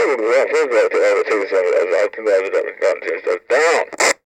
people go on Facebook to all the things I've been gotten to.